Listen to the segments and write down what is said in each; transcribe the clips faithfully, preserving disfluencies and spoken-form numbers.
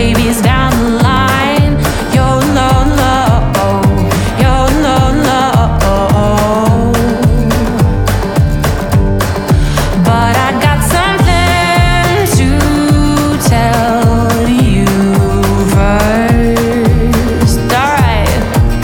babies down the line. You're low, low, you're low, low. But I got something to tell you first. Alright.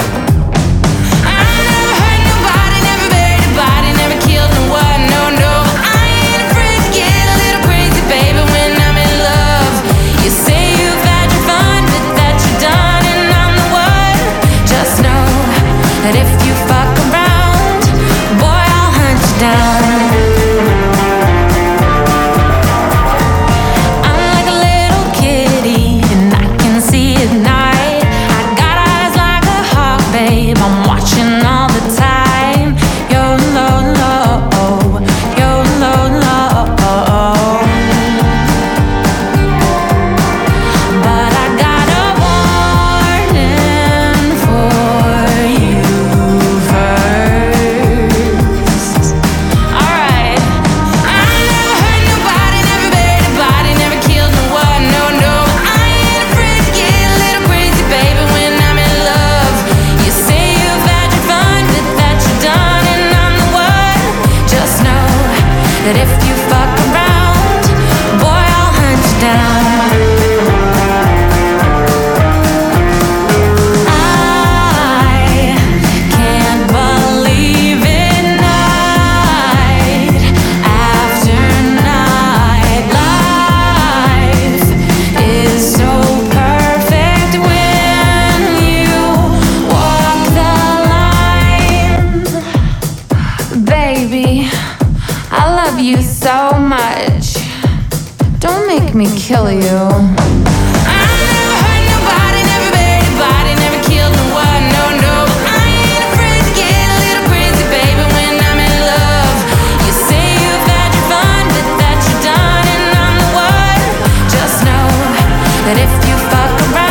I never hurt nobody, never buried a body, never killed no one, no, no. But I ain't afraid to get a little crazy, baby, when I'm in love. You say you've had your fun, but that you're done, and I'm the one. Just know that if you fuck around, boy, I'll hunt you down. I'm like a little kitty, and I can see at night. I got eyes like a hawk, babe, I'm watching all the time. You're low, low, you're low, low. But I got a warning for you first. Alright. I never hurt nobody, never buried a body, never killed no one, no, no. But I ain't afraid to get a little crazy, baby, when I'm in love. You say you've had your fun, but that you're done, and I'm the one. Just know that if you fuck around, boy, I'll hunt you down. I can't believe it, night after night. Life is so perfect when you walk the line. Baby, I love you so much. Don't make me kill you. I never hurt nobody, never buried a body, never killed no one, no, no. But I ain't afraid to get a little crazy, baby, when I'm in love. You say you've had your fun, but that you're done, and I'm the one. Just know that if you fuck around,